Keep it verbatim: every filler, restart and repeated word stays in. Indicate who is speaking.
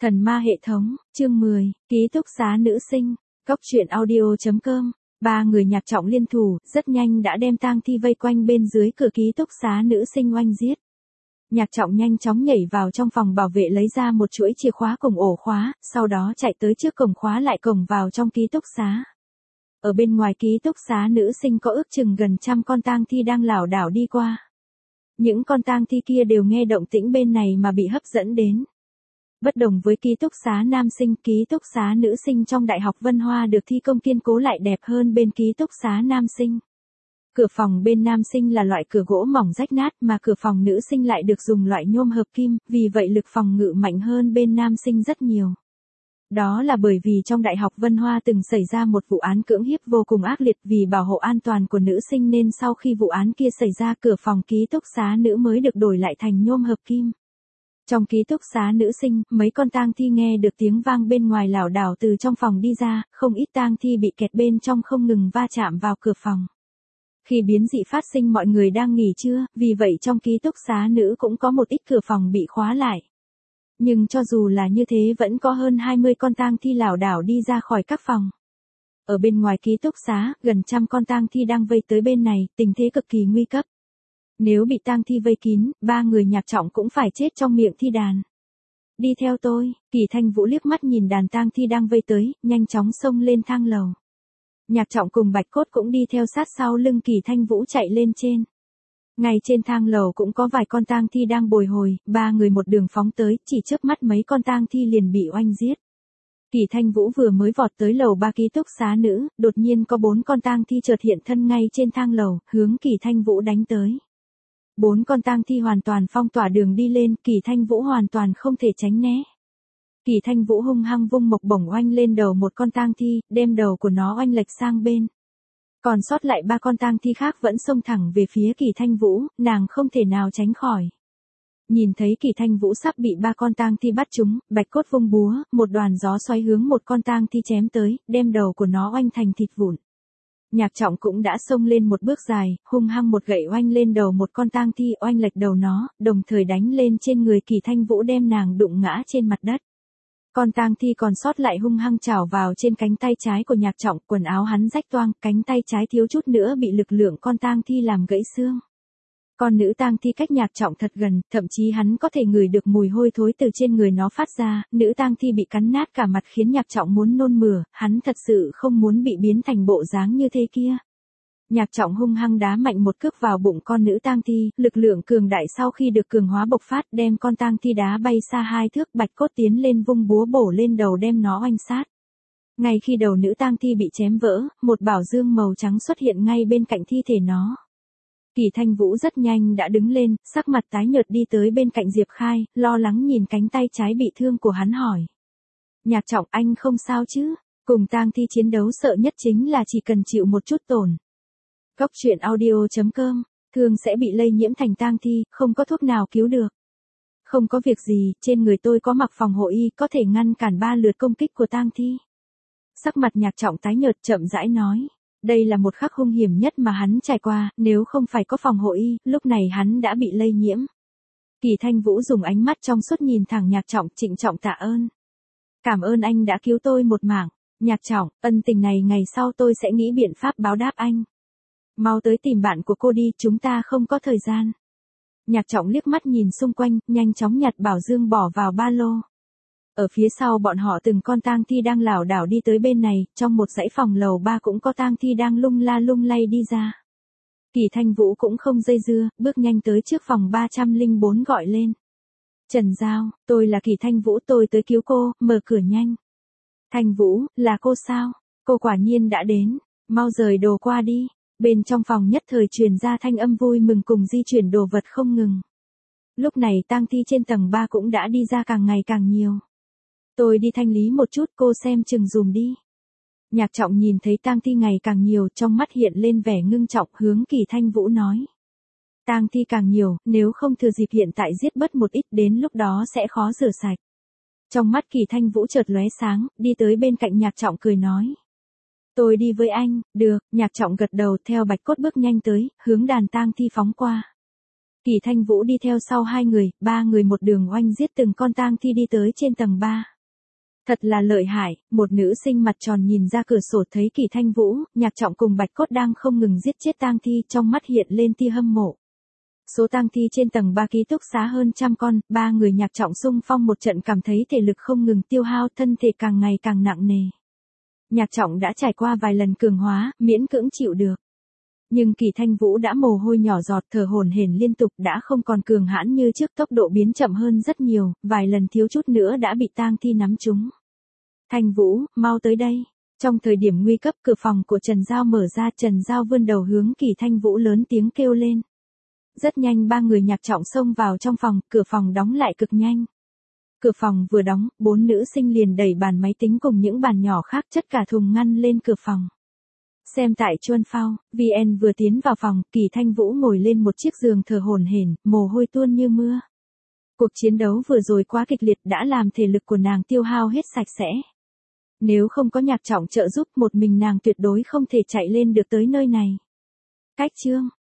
Speaker 1: Thần ma hệ thống, chương mười, ký túc xá nữ sinh, cốc truyện audio.com. Ba người Nhạc Trọng liên thủ, rất nhanh đã đem tang thi vây quanh bên dưới cửa ký túc xá nữ sinh oanh giết. Nhạc Trọng nhanh chóng nhảy vào trong phòng bảo vệ lấy ra một chuỗi chìa khóa cùng ổ khóa, sau đó chạy tới trước cổng khóa lại cổng vào trong ký túc xá. Ở bên ngoài ký túc xá nữ sinh có ước chừng gần trăm con tang thi đang lảo đảo đi qua. Những con tang thi kia đều nghe động tĩnh bên này mà bị hấp dẫn đến. Bất đồng với ký túc xá nam sinh, ký túc xá nữ sinh trong Đại học Vân Hoa được thi công kiên cố lại đẹp hơn bên ký túc xá nam sinh. Cửa phòng bên nam sinh là loại cửa gỗ mỏng rách nát mà cửa phòng nữ sinh lại được dùng loại nhôm hợp kim, vì vậy lực phòng ngự mạnh hơn bên nam sinh rất nhiều. Đó là bởi vì trong Đại học Vân Hoa từng xảy ra một vụ án cưỡng hiếp vô cùng ác liệt, vì bảo hộ an toàn của nữ sinh nên sau khi vụ án kia xảy ra cửa phòng ký túc xá nữ mới được đổi lại thành nhôm hợp kim. Trong ký túc xá nữ sinh, mấy con tang thi nghe được tiếng vang bên ngoài lảo đảo từ trong phòng đi ra, không ít tang thi bị kẹt bên trong không ngừng va chạm vào cửa phòng. Khi biến dị phát sinh mọi người đang nghỉ trưa, vì vậy trong ký túc xá nữ cũng có một ít cửa phòng bị khóa lại. Nhưng cho dù là như thế vẫn có hơn hai mươi con tang thi lảo đảo đi ra khỏi các phòng. Ở bên ngoài ký túc xá, gần trăm con tang thi đang vây tới bên này, tình thế cực kỳ nguy cấp. Nếu bị tang thi vây kín, ba người Nhạc Trọng cũng phải chết trong miệng thi đàn. Đi theo tôi, Kỳ Thanh Vũ liếc mắt nhìn đàn tang thi đang vây tới, nhanh chóng xông lên thang lầu. Nhạc Trọng cùng Bạch Cốt cũng đi theo sát sau lưng Kỳ Thanh Vũ chạy lên trên. Ngay trên thang lầu cũng có vài con tang thi đang bồi hồi, ba người một đường phóng tới, chỉ chớp mắt mấy con tang thi liền bị oanh giết. Kỳ Thanh Vũ vừa mới vọt tới lầu ba ký túc xá nữ, đột nhiên có bốn con tang thi chợt hiện thân ngay trên thang lầu, hướng Kỳ Thanh Vũ đánh tới. Bốn con tang thi hoàn toàn phong tỏa đường đi lên, Kỳ Thanh Vũ hoàn toàn không thể tránh né. Kỳ Thanh Vũ hung hăng vung mộc bổng oanh lên đầu một con tang thi, đem đầu của nó oanh lệch sang bên. Còn sót lại ba con tang thi khác vẫn xông thẳng về phía Kỳ Thanh Vũ, nàng không thể nào tránh khỏi. Nhìn thấy Kỳ Thanh Vũ sắp bị ba con tang thi bắt trúng, Bạch Cốt vung búa, một đoàn gió xoáy hướng một con tang thi chém tới, đem đầu của nó oanh thành thịt vụn. Nhạc Trọng cũng đã xông lên một bước dài, hung hăng một gậy oanh lên đầu một con tang thi, oanh lệch đầu nó, đồng thời đánh lên trên người Kỳ Thanh Vũ đem nàng đụng ngã trên mặt đất. Con tang thi còn sót lại hung hăng chảo vào trên cánh tay trái của Nhạc Trọng, quần áo hắn rách toang, cánh tay trái thiếu chút nữa bị lực lượng con tang thi làm gãy xương. Con nữ tang thi cách Nhạc Trọng thật gần, thậm chí hắn có thể ngửi được mùi hôi thối từ trên người nó phát ra, nữ tang thi bị cắn nát cả mặt khiến Nhạc Trọng muốn nôn mửa, hắn thật sự không muốn bị biến thành bộ dáng như thế kia. Nhạc Trọng hung hăng đá mạnh một cước vào bụng con nữ tang thi, lực lượng cường đại sau khi được cường hóa bộc phát đem con tang thi đá bay xa hai thước. Bạch Cốt tiến lên vung búa bổ lên đầu đem nó oanh sát. Ngay khi đầu nữ tang thi bị chém vỡ, một bảo dương màu trắng xuất hiện ngay bên cạnh thi thể nó. Kỳ Thanh Vũ rất nhanh đã đứng lên, sắc mặt tái nhợt đi tới bên cạnh Diệp Khai, lo lắng nhìn cánh tay trái bị thương của hắn hỏi. Nhạc Trọng, anh không sao chứ? Cùng tang thi chiến đấu sợ nhất chính là chỉ cần chịu một chút tổn. Cốc truyện audio.com, thường sẽ bị lây nhiễm thành tang thi, không có thuốc nào cứu được. Không có việc gì, trên người tôi có mặc phòng hộ y, có thể ngăn cản ba lượt công kích của tang thi. Sắc mặt Nhạc Trọng tái nhợt chậm rãi nói. Đây là một khắc hung hiểm nhất mà hắn trải qua, nếu không phải có phòng hộ y, lúc này hắn đã bị lây nhiễm. Kỳ Thanh Vũ dùng ánh mắt trong suốt nhìn thẳng Nhạc Trọng, trịnh trọng tạ ơn. Cảm ơn anh đã cứu tôi một mạng. Nhạc Trọng, ân tình này ngày sau tôi sẽ nghĩ biện pháp báo đáp anh. Mau tới tìm bạn của cô đi, chúng ta không có thời gian. Nhạc Trọng liếc mắt nhìn xung quanh, nhanh chóng nhặt bảo dương bỏ vào ba lô. Ở phía sau bọn họ từng con tang thi đang lảo đảo đi tới bên này, trong một dãy phòng lầu ba cũng có tang thi đang lung la lung lay đi ra. Kỳ Thanh Vũ cũng không dây dưa, bước nhanh tới trước phòng ba trăm lẻ bốn gọi lên. Trần Giao, tôi là Kỳ Thanh Vũ, tôi tới cứu cô, mở cửa nhanh. Thanh Vũ, là cô sao? Cô quả nhiên đã đến, mau rời đồ qua đi. Bên trong phòng nhất thời truyền ra thanh âm vui mừng cùng di chuyển đồ vật không ngừng. Lúc này tang thi trên tầng ba cũng đã đi ra càng ngày càng nhiều. Tôi đi thanh lý một chút, cô xem chừng dùm đi. Nhạc Trọng nhìn thấy tang thi ngày càng nhiều, trong mắt hiện lên vẻ ngưng trọng, hướng Kỳ Thanh Vũ nói. Tang thi càng nhiều, nếu không thừa dịp hiện tại giết bớt một ít, đến lúc đó sẽ khó rửa sạch. Trong mắt Kỳ Thanh Vũ chợt lóe sáng, đi tới bên cạnh Nhạc Trọng cười nói. Tôi đi với anh, được. Nhạc Trọng gật đầu theo Bạch Cốt bước nhanh tới, hướng đàn tang thi phóng qua. Kỳ Thanh Vũ đi theo sau hai người, ba người một đường oanh giết từng con tang thi đi tới trên tầng ba. Thật là lợi hại, một nữ sinh mặt tròn nhìn ra cửa sổ thấy Kỳ Thanh Vũ, Nhạc Trọng cùng Bạch Cốt đang không ngừng giết chết tang thi, trong mắt hiện lên tia hâm mộ. Số tang thi trên tầng ba ký túc xá hơn trăm con, ba người Nhạc Trọng xung phong một trận cảm thấy thể lực không ngừng tiêu hao, thân thể càng ngày càng nặng nề. Nhạc Trọng đã trải qua vài lần cường hóa, miễn cưỡng chịu được. Nhưng Kỳ Thanh Vũ đã mồ hôi nhỏ giọt, thở hổn hển liên tục, đã không còn cường hãn như trước, tốc độ biến chậm hơn rất nhiều, vài lần thiếu chút nữa đã bị tang thi nắm trúng. Thanh Vũ, mau tới đây. Trong thời điểm nguy cấp, cửa phòng của Trần Giao mở ra, Trần Giao vươn đầu hướng Kỳ Thanh Vũ lớn tiếng kêu lên. Rất nhanh ba người Nhạc Trọng xông vào trong phòng, cửa phòng đóng lại cực nhanh. Cửa phòng vừa đóng, bốn nữ sinh liền đẩy bàn máy tính cùng những bàn nhỏ khác chất cả thùng ngăn lên cửa phòng. Xem tại Chuan Phao, vê en vừa tiến vào phòng, Kỳ Thanh Vũ ngồi lên một chiếc giường thở hổn hển, mồ hôi tuôn như mưa. Cuộc chiến đấu vừa rồi quá kịch liệt đã làm thể lực của nàng tiêu hao hết sạch sẽ. Nếu không có Nhạc Trọng trợ giúp, một mình nàng tuyệt đối không thể chạy lên được tới nơi này. Cách chương